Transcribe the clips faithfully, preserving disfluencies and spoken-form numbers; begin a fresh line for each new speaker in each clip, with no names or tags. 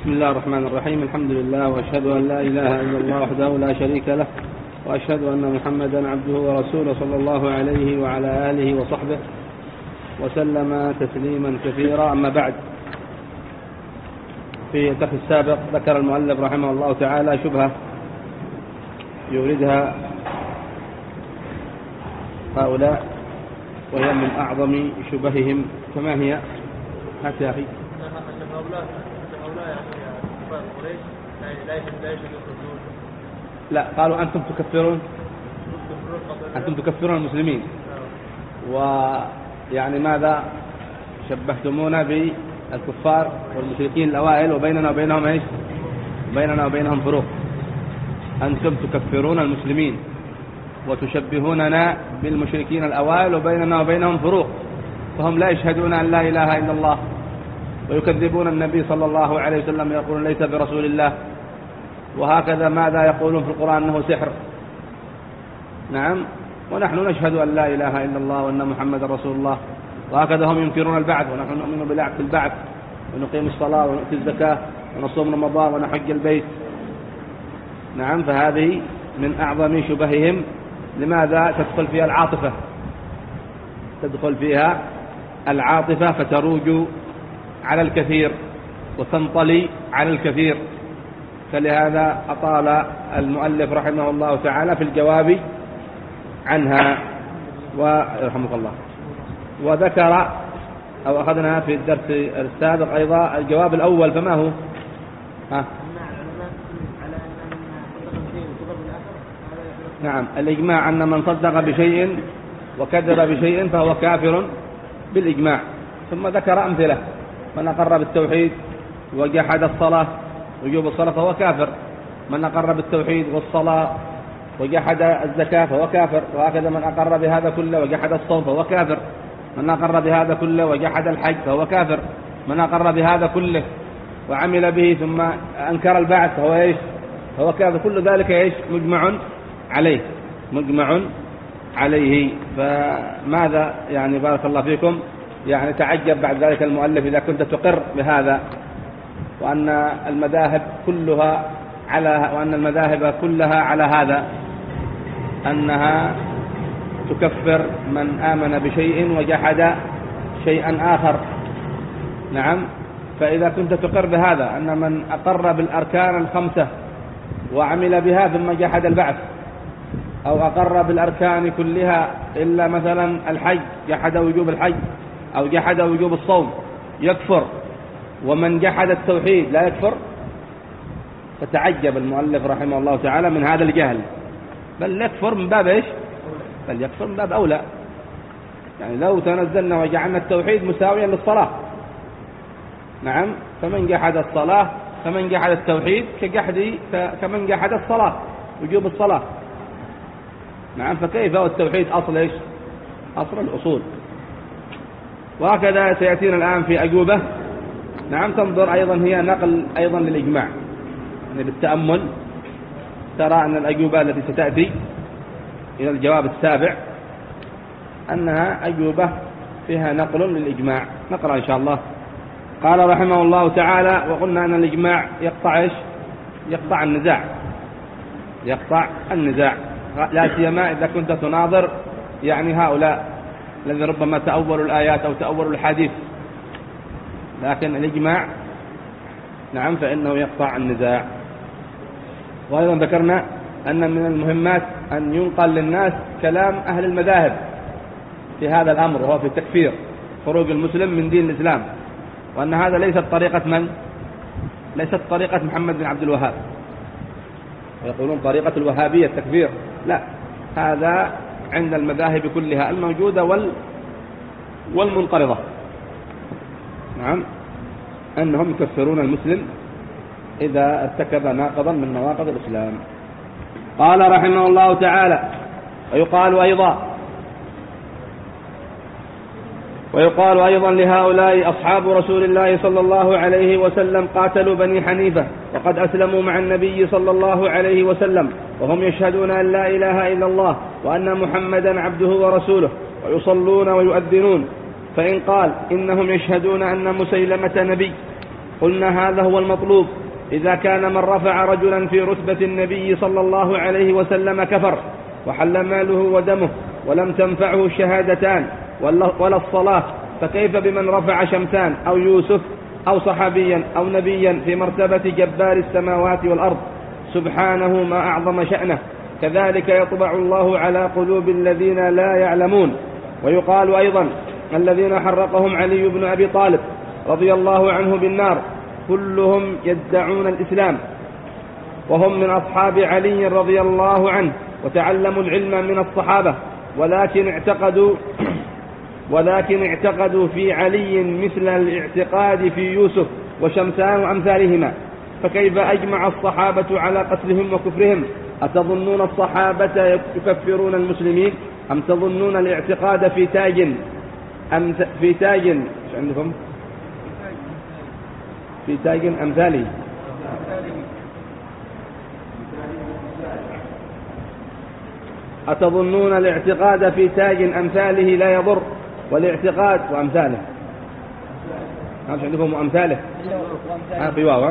بسم الله الرحمن الرحيم. الحمد لله، وأشهد أن لا إله إلا الله وحده لا شريك له، وأشهد أن محمدا عبده ورسوله صلى الله عليه وعلى آله وصحبه وسلم تسليما كثيرا. أما بعد، في الدرس السابق ذكر المؤلف رحمه الله تعالى شبهة يوردها هؤلاء، وهي من أعظم شبههم. فما هي؟ هات يا أخي. لا، قالوا أنتم تكفرون أنتم تكفرون المسلمين، ويعني ماذا شبهتمونا بالكفار والمشركين الأوائل، وبيننا وبينهم إيش؟ بيننا وبينهم فروق. أنتم تكفرون المسلمين وتشبهوننا بالمشركين الأوائل، وبيننا وبينهم فروق، فهم لا يشهدون أن لا إله إلا الله، ويكذبون النبي صلى الله عليه وسلم، يقولون ليس برسول الله، وهكذا ماذا يقولون في القرآن أنه سحر. نعم، ونحن نشهد أن لا إله إلا الله وأن محمد رسول الله، وهكذا هم ينكرون البعث، ونحن نؤمن بالبعث ونقيم الصلاة ونؤتي الزكاة ونصوم رمضان ونحج البيت. نعم، فهذه من أعظم شبههم. لماذا؟ تدخل فيها العاطفة تدخل فيها العاطفة فتروج على الكثير وتنطلي على الكثير. فلهذا أطال المؤلف رحمه الله تعالى في الجواب عنها، ورحمك الله. وذكر أو أخذنا في الدرس السابق أيضا الجواب الأول، فما هو؟ ها؟ نعم، الإجماع أن من صدق بشيء وكذب بشيء فهو كافر بالإجماع. ثم ذكر أمثلة: من أقر بالتوحيد وجحد الصلاة وجوب الصلاة فهو كافر، من أقر بالتوحيد والصلاة وجحد الزكاة فهو كافر، وهكذا من أقر بهذا كله وجحد الصوم فهو كافر، من أقر بهذا كله وجحد الحج فهو كافر، من أقر بهذا كله وعمل به ثم أنكر البعث فهو إيش؟ فهو كافر. كل ذلك إيش؟ مجمع عليه مجمع عليه. فماذا يعني بارك الله فيكم يعني تعجب بعد ذلك المؤلف إذا كنت تقر بهذا، وأن المذاهب كلها على وأن المذاهب كلها على هذا، أنها تكفر من آمن بشيء وجحد شيئا آخر. نعم، فإذا كنت تقر بهذا، أن من أقر بالأركان الخمسة وعمل بها ثم جحد البعث، أو أقر بالأركان كلها إلا مثلا الحج، جحد وجوب الحج أو جحد وجوب الصوم، يكفر، ومن جحد التوحيد لا يكفر. فتعجب المؤلف رحمه الله تعالى من هذا الجهل، بل يكفر من باب إيش؟ بل يكفر من باب أولى. يعني لو تنزلنا وجعلنا التوحيد مساويا للصلاة، نعم، فمن جحد الصلاة فمن جحد التوحيد كجحد كمن جحد الصلاة وجوب الصلاة. نعم، فكيف هو التوحيد أصل إيش؟ أصل الأصول. وهكذا سيأتينا الآن في أجوبة. نعم، تنظر أيضا هي نقل أيضا للإجماع، يعني بالتأمل ترى أن الأجوبة التي ستأتي إلى الجواب السابع أنها أجوبة فيها نقل للإجماع. نقرأ إن شاء الله. قال رحمه الله تعالى: وقلنا أن الإجماع يقطع إيش؟ يقطع النزاع يقطع النزاع لا سيما إذا كنت تناظر يعني هؤلاء الذين ربما تأولوا الآيات أو تأولوا الحديث، لكن الإجماع نعم فإنه يقطع النزاع. وأيضا ذكرنا أن من المهمات أن ينقل للناس كلام أهل المذاهب في هذا الأمر، وهو في تكفير خروج المسلم من دين الإسلام، وأن هذا ليست طريقة من؟ ليست طريقة محمد بن عبد الوهاب، ويقولون طريقة الوهابية التكفير. لا، هذا عند المذاهب كلها الموجودة وال والمنقرضة. نعم، أنهم يكفرون المسلم إذا ارتكب ناقضا من نواقض الإسلام. قال رحمه الله تعالى: ويقال أيضا ويقال أيضا لهؤلاء أصحاب رسول الله صلى الله عليه وسلم قاتلوا بني حنيفة وقد أسلموا مع النبي صلى الله عليه وسلم، وهم يشهدون أن لا إله إلا الله وأن محمدا عبده ورسوله، ويصلون ويؤذنون. فإن قال إنهم يشهدون أن مسيلمة نبي قلنا هذا هو المطلوب. إذا كان من رفع رجلا في رتبة النبي صلى الله عليه وسلم كفر وحل ماله ودمه ولم تنفعه الشهادتان ولا الصلاة، فكيف بمن رفع شمسان أو يوسف أو صحابيا أو نبيا في مرتبة جبار السماوات والأرض سبحانه ما أعظم شأنه. كذلك يطبع الله على قلوب الذين لا يعلمون. ويقال أيضا الذين حرقهم علي بن أبي طالب رضي الله عنه بالنار كلهم يدعون الإسلام وهم من أصحاب علي رضي الله عنه وتعلموا العلم من الصحابة، ولكن اعتقدوا ولكن اعتقدوا في علي مثل الاعتقاد في يوسف وشمسان وأمثالهما. فكيف أجمع الصحابة على قتلهم وكفرهم؟ أتظنون الصحابة يكفرون المسلمين أم تظنون الاعتقاد في تاج أم في تاج ايش عندكم في تاج أمثاله؟ أتظنون الاعتقاد في تاج أمثاله لا يضر والاعتقاد وأمثاله ايش عندكم وأمثاله آه في واو.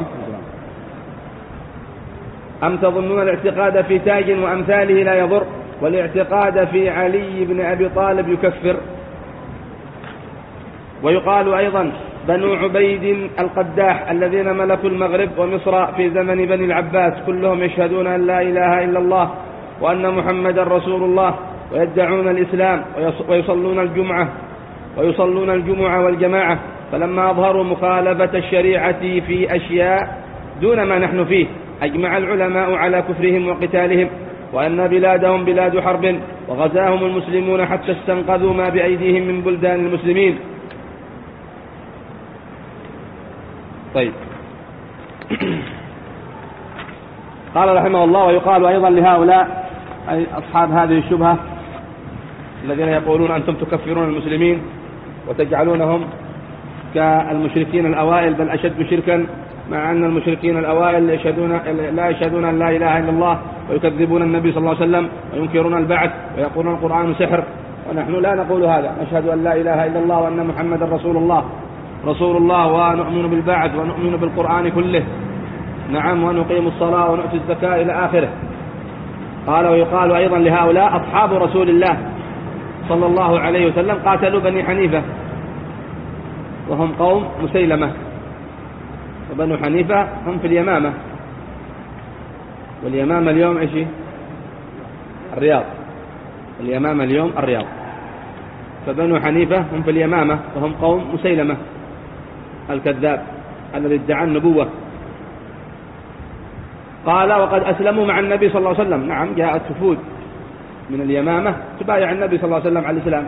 أم تظنون الاعتقاد في تاج وأمثاله لا يضر والاعتقاد في علي بن أبي طالب يكفر. ويقال أيضا بنو عبيد القداح الذين ملكوا المغرب ومصر في زمن بني العباس كلهم يشهدون أن لا إله إلا الله وأن محمدا رسول الله ويدعون الإسلام ويصلون الجمعة ويصلون الجمعة والجماعة، فلما أظهروا مخالفة الشريعة في أشياء دون ما نحن فيه أجمع العلماء على كفرهم وقتالهم، وأن بلادهم بلاد حرب وغزاهم المسلمون حتى استنقذوا ما بأيديهم من بلدان المسلمين. طيب قال رحمه الله: ويقال أيضا لهؤلاء أي أصحاب هذه الشبهة الذين يقولون أنتم تكفرون المسلمين وتجعلونهم كالمشركين الأوائل بل أشد شركا، مع أن المشركين الأوائل يشهدون لا يشهدون أن لا إله إلا الله ويكذبون النبي صلى الله عليه وسلم وينكرون البعث ويقولون القرآن سحر، ونحن لا نقول هذا، نشهد أن لا إله إلا الله وأن محمد رسول الله رسول الله ونؤمن بالبعث ونؤمن بالقرآن كله، نعم، ونقيم الصلاة ونؤتي الزكاة إلى آخره. قال: ويقال أيضا لهؤلاء أصحاب رسول الله صلى الله عليه وسلم قاتلوا بني حنيفة وهم قوم مسيلمة، وبنو حنيفة هم في اليمامة، واليمامة اليوم ايش؟ الرياض، اليمامة اليوم الرياض، فبنو حنيفة هم في اليمامة وهم قوم مسيلمة الكذاب الذي ادعى النبوة. قال: وقد أسلموا مع النبي صلى الله عليه وسلم، نعم، جاءت وفود من اليمامة تبايع النبي صلى الله عليه وسلم على الإسلام،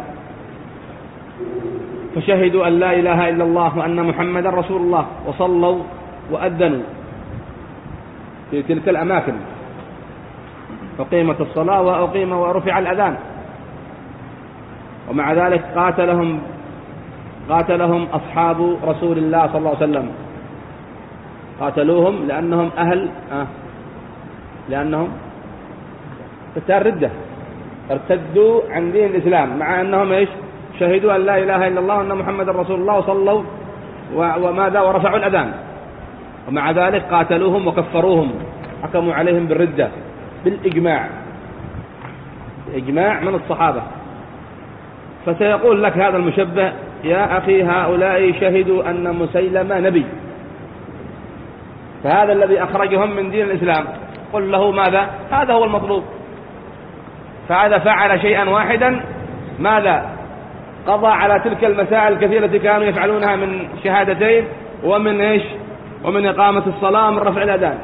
فشهدوا أن لا إله إلا الله وأن محمدا رسول الله، وصلوا وأذنوا في تلك الأماكن، فقيمت الصلاة وأقيم ورفع الأذان، ومع ذلك قاتلهم قاتلهم أصحاب رسول الله صلى الله عليه وسلم، قاتلوهم لأنهم أهل آه لأنهم قتال ردة، ارتدوا عن دين الإسلام، مع أنهم إيش؟ شهدوا أن لا إله إلا الله وأن محمد رسول الله وصلوا وماذا ورفعوا الأذان، ومع ذلك قاتلوهم وكفروهم، حكموا عليهم بالردة بالإجماع، إجماع من الصحابة. فسيقول لك هذا المشبه: يا أخي هؤلاء شهدوا أن مسيلمة نبي، فهذا الذي أخرجهم من دين الإسلام، قل له ماذا؟ هذا هو المطلوب. فهذا فعل شيئا واحدا، ماذا؟ قضى على تلك المسائل الكثيرة التي كانوا يفعلونها من شهادتين ومن إيش؟ ومن إقامة الصلاة ومن رفع الأذان.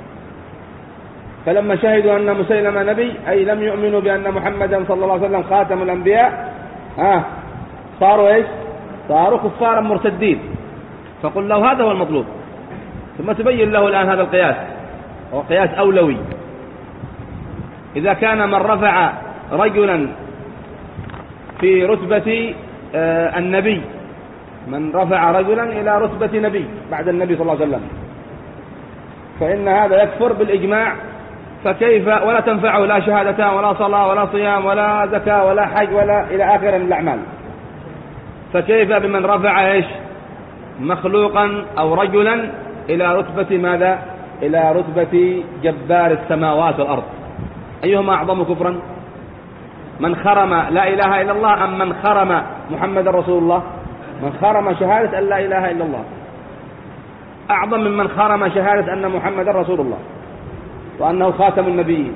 فلما شهدوا أن مسيلمة نبي، أي لم يؤمنوا بأن محمدا صلى الله عليه وسلم خاتم الأنبياء، ها صاروا إيش؟ صاروا كفارا مرتدين. فقل له هذا هو المطلوب، ثم تبين له الآن هذا القياس، هو قياس أولوي. إذا كان من رفع رجلا في رتبة النبي، من رفع رجلا إلى رتبة نبي بعد النبي صلى الله عليه وسلم، فإن هذا يكفر بالإجماع، فكيف ولا تنفعه لا شهادتان ولا صلاة ولا صيام ولا زكاة ولا حج ولا إلى آخر الأعمال، فكيف بمن رفع إيش؟ مخلوقا أو رجلا إلى رتبة ماذا؟ إلى رتبة جبار السماوات والأرض. أيهما أعظم كفرا؟ من خرم لا إله إلا الله أم من خرم محمد رسول الله؟ من خرم شهادة أن لا إله إلا الله أعظم من من خرم شهادة أن محمد رسول الله وأنه خاتم النبيين.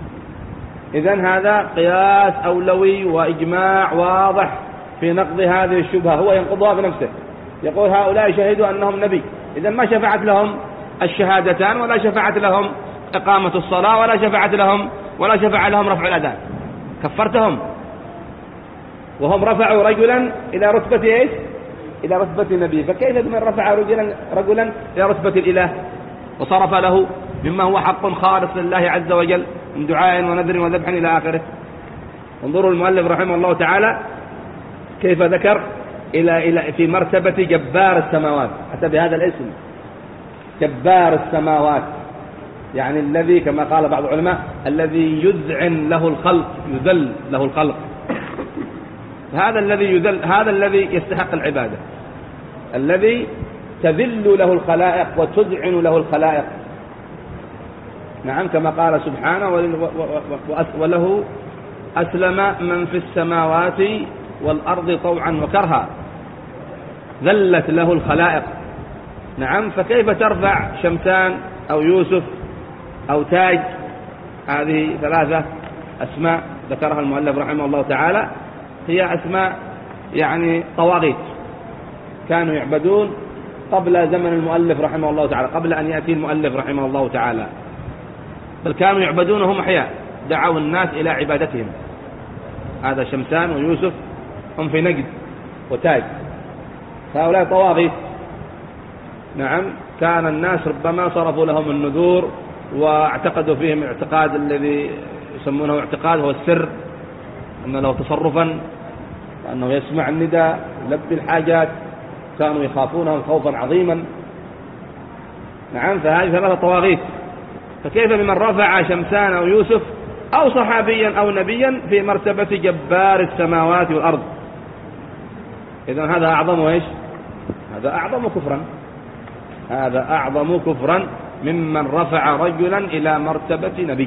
إذن هذا قياس أولوي وإجماع واضح في نقض هذه الشبهة، هو ينقضها بنفسه، يقول هؤلاء شهدوا أنهم نبي، إذن ما شفعت لهم الشهادتان ولا شفعت لهم إقامة الصلاة ولا شفعت لهم ولا شفع لهم رفع الأذان، كفرتهم. وهم رفعوا رجلا إلى رتبة إيش؟ إلى رتبة النبي، فكيف بمن رفع رجلا, رجلا إلى رتبة الإله وصرف له مما هو حق خالص لله عز وجل من دعاء ونذر وذبح إلى آخره. انظروا المؤلف رحمه الله تعالى كيف ذكر إلى إلى في مرتبة جبار السماوات، حتى بهذا الاسم جبار السماوات، يعني الذي كما قال بعض العلماء الذي يذعن له الخلق، يذل له الخلق، هذا الذي يذل، هذا الذي يستحق العبادة، الذي تذل له الخلائق وتذعن له الخلائق. نعم كما قال سبحانه وله أسلم من في السماوات والأرض طوعا وكرها، ذلت له الخلائق. نعم فكيف ترفع شمسان أو يوسف أو تاج؟ هذه ثلاثة أسماء ذكرها المؤلف رحمه الله تعالى، هي أسماء يعني طواغيت كانوا يعبدون قبل زمن المؤلف رحمه الله تعالى، قبل أن يأتي المؤلف رحمه الله تعالى، بل كانوا يعبدونهم أحياء، دعوا الناس إلى عبادتهم. هذا شمسان ويوسف هم في نجد وتاج، هؤلاء طواغيت. نعم كان الناس ربما صرفوا لهم النذور واعتقدوا فيهم اعتقاد الذي يسمونه اعتقاد هو السر، أن له تصرفا، وأنه يسمع النداء يلبي الحاجات، كانوا يخافونهم خوفا عظيما. نعم فهذه ثلاثة طواغيت، فكيف بمن رفع شمسان أو يوسف أو صحابيا أو نبيا في مرتبة جبار السماوات والأرض؟ إذن هذا أعظم إيش؟ هذا أعظم كفرا، هذا أعظم كفرا ممن رفع رجلا إلى مرتبة نبي.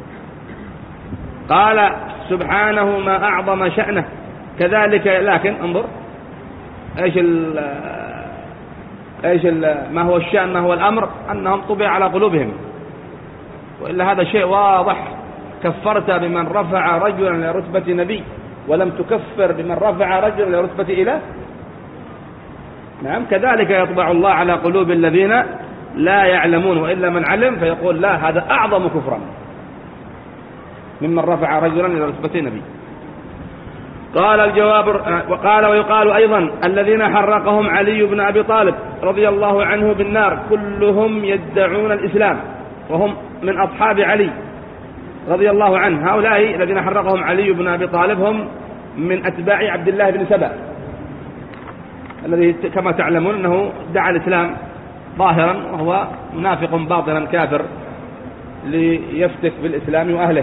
قال سبحانه ما أعظم شأنه كذلك، لكن انظر إيش ال إيش ال ما هو الشأن، ما هو الأمر، أنهم طبع على قلوبهم، وإلا هذا شيء واضح. كفرت بمن رفع رجلا إلى رتبة نبي ولم تكفر بمن رفع رجلا إلى رتبة إله. نعم كذلك يطبع الله على قلوب الذين لا يعلمون، وإلا من علم فيقول لا هذا أعظم كفرا ممن رفع رجلا إلى رتبة نبي. قال الجواب وقال ويقال أيضا الذين حرقهم علي بن أبي طالب رضي الله عنه بالنار كلهم يدعون الإسلام وهم من أصحاب علي رضي الله عنه. هؤلاء الذين حرقهم علي بن أبي طالب هم من أتباع عبد الله بن سبأ الذي كما تعلمون أنه دعا الإسلام ظاهرا وهو منافق باطنا كافر ليفتك بالإسلام وأهله.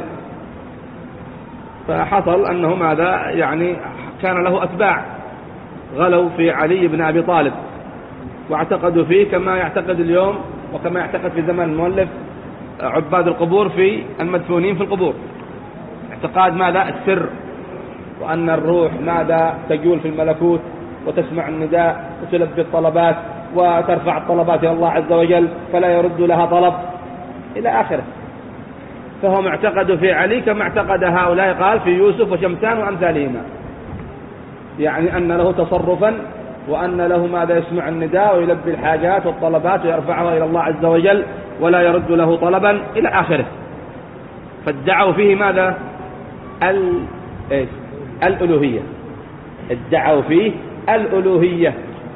فحصل أنه ماذا يعني كان له أتباع غلوا في علي بن أبي طالب واعتقدوا فيه كما يعتقد اليوم وكما يعتقد في زمن المؤلف عباد القبور في المدفونين في القبور، اعتقاد ماذا؟ السر، وأن الروح ماذا تجول في الملكوت وتسمع النداء وتلبي الطلبات وترفع الطلبات إلى الله عز وجل فلا يرد لها طلب إلى آخره. فهم اعتقدوا في علي كما اعتقد هؤلاء قال في يوسف وشمسان وأمثالهما، يعني أن له تصرفا وأن له ماذا يسمع النداء ويلبي الحاجات والطلبات ويرفعها إلى الله عز وجل ولا يرد له طلبا إلى آخره. فادعوا فيه ماذا؟ ال... إيش؟ الألوهية، ادعوا فيه الألوهية،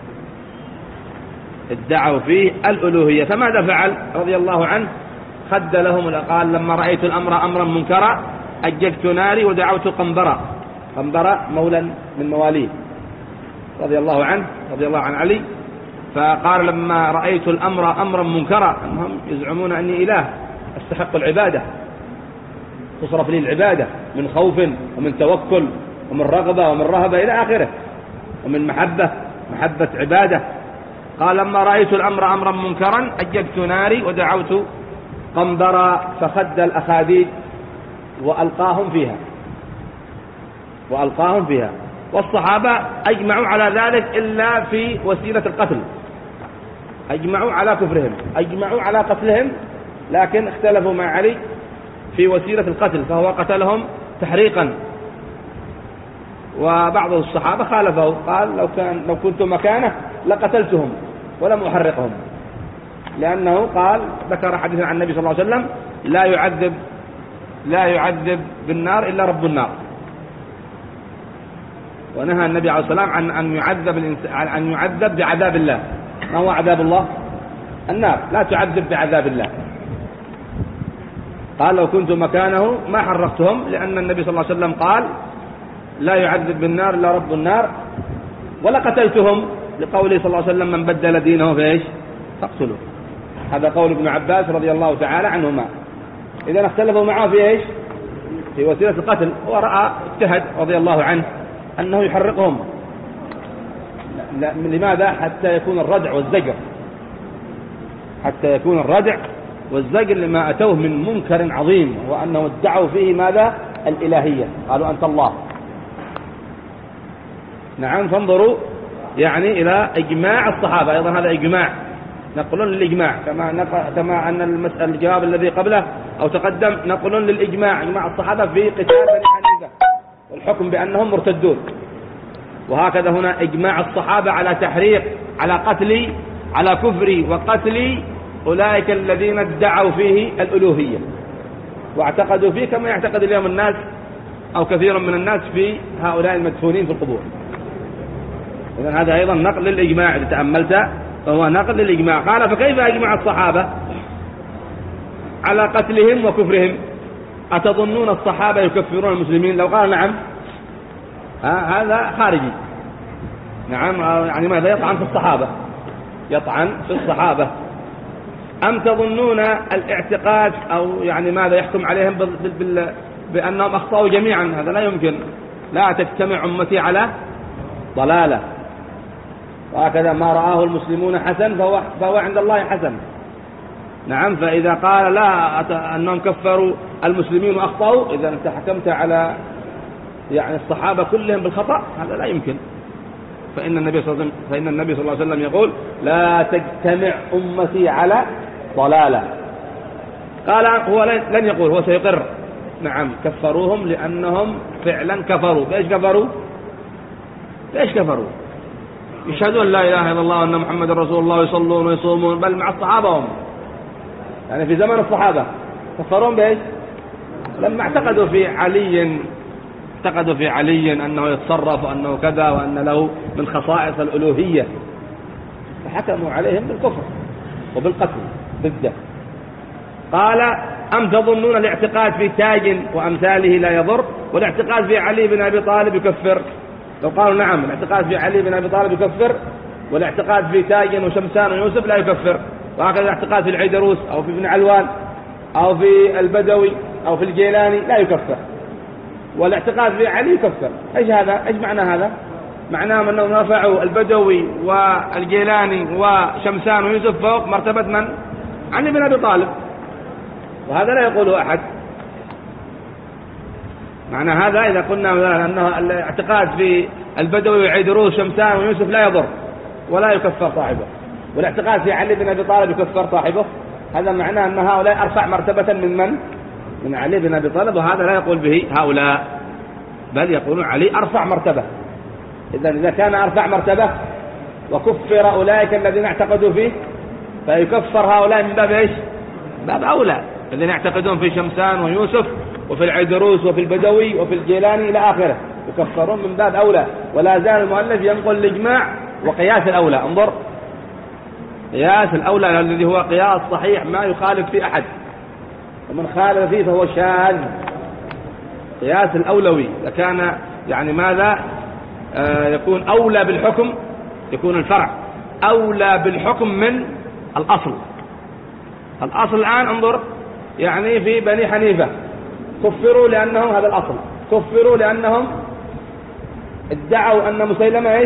ادعوا فيه الألوهية. فماذا فعل رضي الله عنه؟ خد لهم، قال لما رأيت الأمر أمرا منكرا أججت ناري ودعوت قنبرا. قنبرا مولا من مواليه رضي الله عنه رضي الله عن علي. فقال لما رأيت الأمر أمرا منكرا، أنهم يزعمون أني إله أستحق العبادة، تصرف لي العبادة من خوف ومن توكل ومن رغبة ومن رهبة إلى آخره، ومن محبة محبة عبادة. قال لما رأيت الأمر أمرا منكرا أججت ناري ودعوت قنبرا فخد الأخاديد وألقاهم فيها وألقاهم فيها والصحابة أجمعوا على ذلك إلا في وسيلة القتل، أجمعوا على كفرهم، أجمعوا على قتلهم، لكن اختلفوا مع علي في وسيلة القتل، فهو قتلهم تحريقا. وبعض الصحابة خالفه، قال لو كان لو كنت مكانه لقتلتهم ولم أحرقهم، لأنه قال ذكر حديثا عن النبي صلى الله عليه وسلم لا يعذب لا يعذب بالنار إلا رب النار، ونهى النبي عليه الصلاة والسلام عن أن يعذب الإنسان عن أن يعذب بعذاب الله. ما هو عذاب الله؟ النار، لا تعذب بعذاب الله. قال لو كنت مكانه ما حرقتهم، لأن النبي صلى الله عليه وسلم قال لا يعذب بالنار إلا رب النار، ولا قتلتهم لقوله صلى الله عليه وسلم من بدل دينه فإيش فاقتلوه. هذا قول ابن عباس رضي الله تعالى عنهما. إذا اختلفوا معه في إيش؟ في وسيلة القتل. هو رأى اجتهد رضي الله عنه أنه يحرقهم. لماذا؟ حتى يكون الردع والزجر، حتى يكون الردع والزجر لما أتوه من منكر عظيم، وأنه ادعوا فيه ماذا؟ الإلهية، قالوا أنت الله. نعم. فانظروا يعني إلى إجماع الصحابة، أيضا هذا إجماع، نقلون للإجماع كما كما أن المسألة الجواب الذي قبله أو تقدم نقلون للإجماع، إجماع الصحابة في قتال بني حنيفة والحكم بأنهم مرتدون. وهكذا هنا إجماع الصحابة على تحريق على قتل على كفر وقتل أولئك الذين ادعوا فيه الألوهية واعتقدوا فيه كما يعتقد اليوم الناس أو كثير من الناس في هؤلاء المدفونين في القبور. إذن هذا أيضا نقل للإجماع، إذا تأملت فهو نقل للإجماع. قال فكيف أجمع الصحابة على قتلهم وكفرهم؟ أتظنون الصحابة يكفرون المسلمين؟ لو قال نعم هذا خارجي. نعم، يعني ماذا؟ يطعن في الصحابة، يطعن في الصحابة. أم تظنون الاعتقاد أو يعني ماذا يحكم عليهم بأنهم أخطأوا جميعا؟ هذا لا يمكن. لا تجتمع أمتي على ضلالة، وهكذا ما رآه المسلمون حسن فهو, فهو عند الله حسن. نعم. فإذا قال لا أنهم كفروا المسلمين وأخطأوا، إذا أنت حكمت على يعني الصحابة كلهم بالخطأ، هذا لا يمكن. فإن النبي صلى الله عليه وسلم فإن النبي صلى الله عليه وسلم يقول لا تجتمع أمتي على ضلالة. قال هو لن يقول، هو سيقر. نعم، كفروهم لأنهم فعلا كفروا. ليش كفروا؟ ليش كفروا؟ يشهدون لا إله إلا الله وأن محمد رسول الله، يصلون ويصومون، بل مع الصحابة هم، يعني في زمن الصحابة. كفرون بإيش؟ لما اعتقدوا في علي اعتقدوا في علي أنه يتصرف وأنه كذا وأن له من خصائص الألوهية، فحكموا عليهم بالكفر وبالقتل ضده. قال أم تظنون الاعتقاد في تاج وأمثاله لا يضر، والاعتقاد في علي بن أبي طالب يكفر؟ لو قالوا نعم الاعتقاد في علي بن أبي طالب يكفر، والاعتقاد في تاج وشمسان ويوسف لا يكفر، وهكذا الاعتقاد في العيدروس أو في ابن علوان أو في البدوي أو في الجيلاني لا يكفر، والاعتقاد في علي يكفر. ايش هذا؟ ايش معنى هذا؟ معناه أنهم رفعوا البدوي والجيلاني وشمسان ويوسف فوق مرتبة من؟ علي بن أبي طالب، وهذا لا يقوله أحد. معنى هذا إذا قلنا أنه الاعتقاد في البدوي وعيدروس شمسان ويوسف لا يضر ولا يكفر صاحبه، والاعتقاد في علي بن أبي طالب يكفر صاحبه، هذا معناه أن هؤلاء أرفع مرتبة من من؟ من علي بن أبي طالب، وهذا لا يقول به هؤلاء، بل يقولون علي أرفع مرتبة. إذن إذا كان أرفع مرتبة وكفر أولئك الذين اعتقدوا فيه، فيكفر هؤلاء من باب إيش؟ باب أولى، الذين يعتقدون في شمسان ويوسف وفي العيدروس وفي البدوي وفي الجيلاني إلى آخره، يكفرون من باب أولى. ولا زال المؤلف ينقل الإجماع وقياس الأولى. انظر، قياس الأولى الذي هو قياس صحيح ما يخالف في أحد، ومن خالف فيه فهو شاذ. قياس الأولوي إذا كان يعني ماذا آه يكون أولى بالحكم، يكون الفرع أولى بالحكم من الأصل. الأصل الآن انظر، يعني في بني حنيفة كفروا لأنهم، هذا الأصل، كفروا لأنهم ادعوا أن مسيلمة إيش؟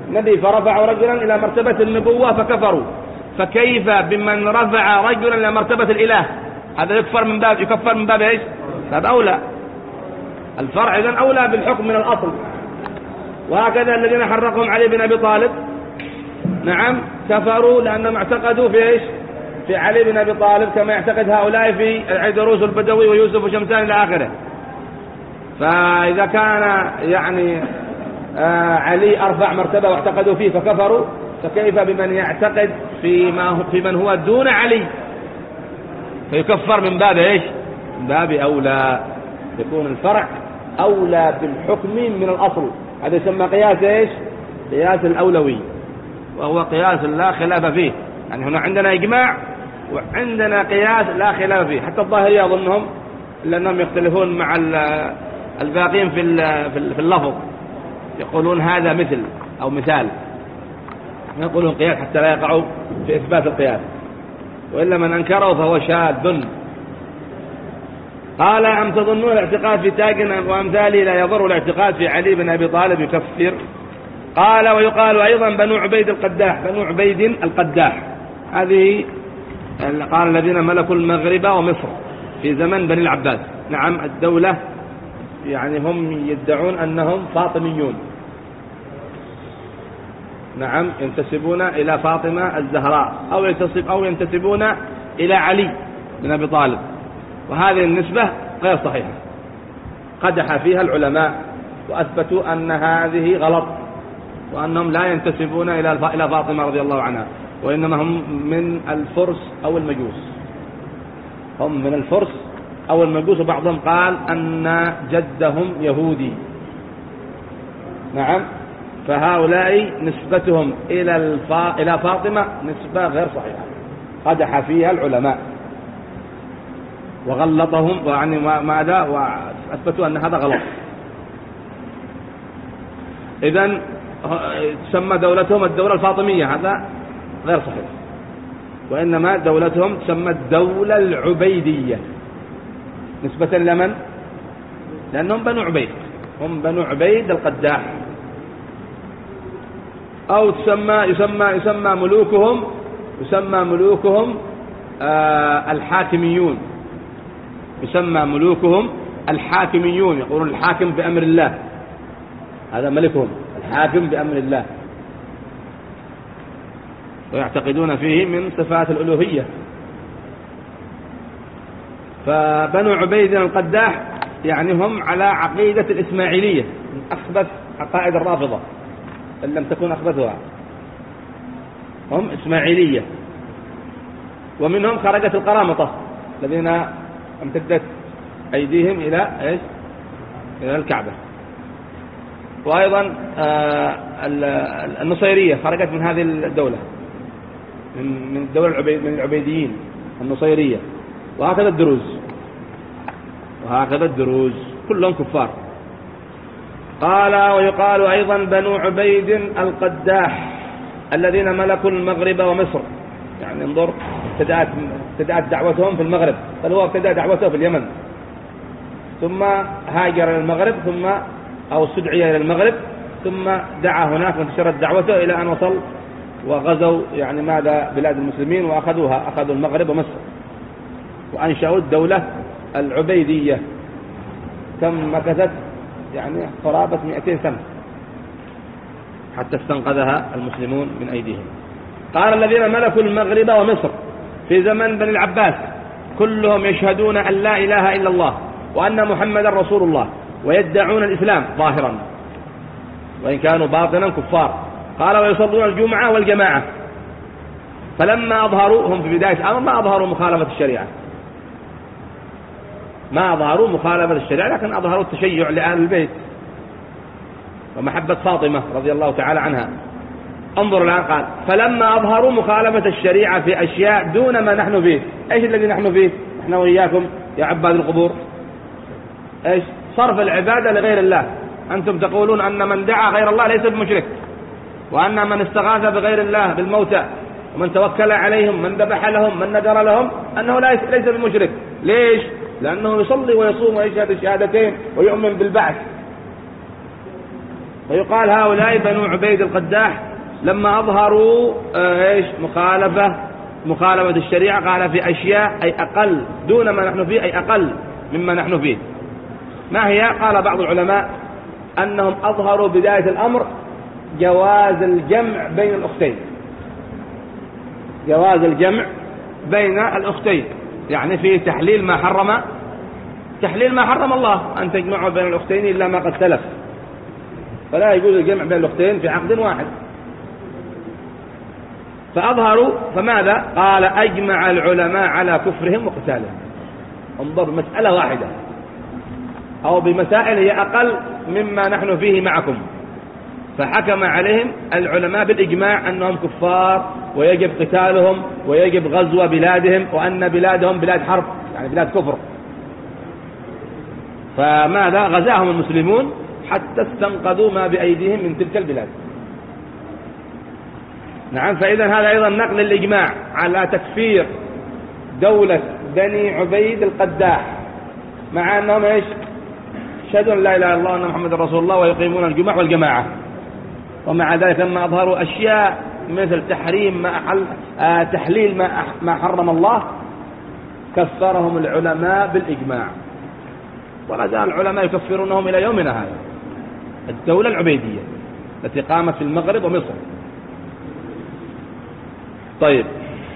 نبي فرفعوا رجلا إلى مرتبة النبوة فكفروا، فكيف بمن رفع رجلا إلى مرتبة الإله؟ هذا يكفر من باب يكفر من باب إيش؟ باب أولى. الفرع إذن أولى بالحكم من الأصل. وهكذا الذين حرقهم علي بن أبي طالب نعم كفروا لأنهم اعتقدوا في إيش؟ في علي بن أبي طالب كما يعتقد هؤلاء في العيدروس البدوي ويوسف وشمسان إلى آخره. فإذا كان يعني آه علي أرفع مرتبة واعتقدوا فيه فكفروا، فكيف بمن يعتقد في, ما في من هو دون علي فيكفر من باب إيش؟ من باب أولى. يكون الفرع أولى بالحكم من الأصل. هذا يسمى قياس إيش؟ قياس الأولوي، وهو قياس لا خلاف فيه. يعني هنا عندنا إجماع وعندنا قياس لا خلاف فيه. حتى الظاهرية أظنهم لأنهم يختلفون مع الباقين في في اللفظ، يقولون هذا مثل أو مثال، يقولون قياس حتى لا يقعوا في إثبات القياس، وإلا من أنكره فهو شاذ. قال أم تظنون الاعتقاد في تاج وأمثاله لا يضر الاعتقاد في علي بن أبي طالب يكفر. قال ويقال أيضا بنو عبيد القداح، بنو عبيد القداح هذه قال الذين ملكوا المغرب ومصر في زمن بني العباس. نعم الدولة يعني هم يدعون أنهم فاطميون، نعم ينتسبون إلى فاطمة الزهراء أو ينتسب أو ينتسبون إلى علي بن أبي طالب، وهذه النسبة غير صحيحة. قدح فيها العلماء وأثبتوا أن هذه غلط، وأنهم لا ينتسبون إلى إلى فاطمة رضي الله عنها، وإنما هم من الفرس أو المجوس، هم من الفرس أو المجوس. وبعضهم قال أن جدهم يهودي. نعم فهؤلاء نسبتهم إلى الفا... إلى فاطمة نسبة غير صحيحة، قدح فيها العلماء وغلطهم يعني ماذا وأثبتوا أن هذا غلط. إذن تسمى دولتهم الدولة الفاطمية، هذا غير صحيح، وإنما دولتهم تسمى الدولة العبيدية نسبة لمن؟ لأنهم بنو عبيد، هم بنو عبيد القداح. أو تسمى يسمى يسمى ملوكهم يسمى ملوكهم آه الحاكميون، يسمى ملوكهم الحاكميون، يقولون الحاكم بأمر الله، هذا ملكهم الحاكم بأمر الله، ويعتقدون فيه من صفات الألوهية. فبنو عبيد القداح يعني هم على عقيدة الإسماعيلية، من أخبث عقائد الرافضة إن لم تكن أخبثها، هم إسماعيلية. ومنهم خرجت القرامطة الذين امتدت أيديهم إلى إيش؟ إلى الكعبة. وأيضا النصيرية خرجت من هذه الدولة، من الدولة العبيد من العبيديين النصيرية. وهكذا الدروز وهكذا الدروز كلهم كفار. قال ويقال أيضا بنو عبيد القداح الذين ملكوا المغرب ومصر. يعني انظر ابتدأت ابتدأت دعوتهم في المغرب، بل هو ابتدأ دعوته في اليمن، ثم هاجر إلى المغرب، ثم أو استدعي إلى المغرب، ثم دعا هناك وانتشرت دعوته إلى أن وصل وغزوا يعني ماذا بلاد المسلمين وأخذوها، أخذوا المغرب ومصر وأنشأوا الدولة العبيدية. كم مكثت؟ يعني قرابة مئتين سنة حتى استنقذها المسلمون من أيديهم. قال الذين ملكوا المغرب ومصر في زمن بني العباس كلهم يشهدون أن لا إله إلا الله وأن محمد رسول الله ويدعون الإسلام ظاهرا وإن كانوا باطنا كفار. قال ويصلون الجمعة والجماعة. فلما أظهروا هم في بداية الأمر ما أظهروا مخالفة الشريعة، ما أظهروا مخالفة الشريعة، لكن أظهروا التشيع لآل البيت ومحبة فاطمة رضي الله تعالى عنها. انظر الآن قال فلما أظهروا مخالفة الشريعة في أشياء دون ما نحن فيه. إيش الذي نحن فيه نحن وإياكم يا عباد القبور؟ إيش؟ صرف العبادة لغير الله. أنتم تقولون أن من دعا غير الله ليس بمشرك، وأن من استغاث بغير الله بالموتى ومن توكل عليهم من ذبح لهم من نذر لهم أنه ليس بمشرك. ليش؟ لأنه يصلي ويصوم ويشهد الشهادتين ويؤمن بالبعث. ويقال هؤلاء بنو عبيد القداح لما أظهروا إيش مخالفة مخالفة الشريعة قال في أشياء أي أقل دون ما نحن فيه أي أقل مما نحن فيه. ما هي؟ قال بعض العلماء أنهم أظهروا بداية الأمر جواز الجمع بين الأختين، جواز الجمع بين الأختين، يعني في تحليل ما حرم تحليل ما حرم الله أن تجمعوا بين الأختين إلا ما قد سلف، فلا يجوز الجمع بين الأختين في عقد واحد. فأظهروا فماذا؟ قال أجمع العلماء على كفرهم وقتالهم. انظر مسألة واحدة أو بمسائل هي أقل مما نحن فيه معكم، فحكم عليهم العلماء بالإجماع أنهم كفار ويجب قتالهم ويجب غزو بلادهم وأن بلادهم بلاد حرب يعني بلاد كفر. فماذا؟ غزاهم المسلمون حتى استنقذوا ما بأيديهم من تلك البلاد. نعم. فإذا هذا أيضا نقل الإجماع على تكفير دولة بني عبيد القداح مع أنهم إيش يشهدون لا إله إلا الله وأن محمد رسول الله ويقيمون الجمعة والجماعة، ومع ذلك لما أظهروا أشياء مثل تحريم ما أحل آه تحليل ما, ما حرم الله كفرهم العلماء بالإجماع، ولا زال العلماء يكفرونهم إلى يومنا هذا. الدولة العبيدية التي قامت في المغرب ومصر. طيب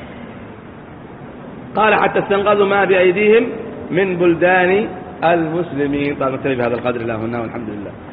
قال حتى استنقذوا ما بأيديهم من بلدان المسلمين. طيب نكتفي بهذا القدر الله هنا والحمد لله.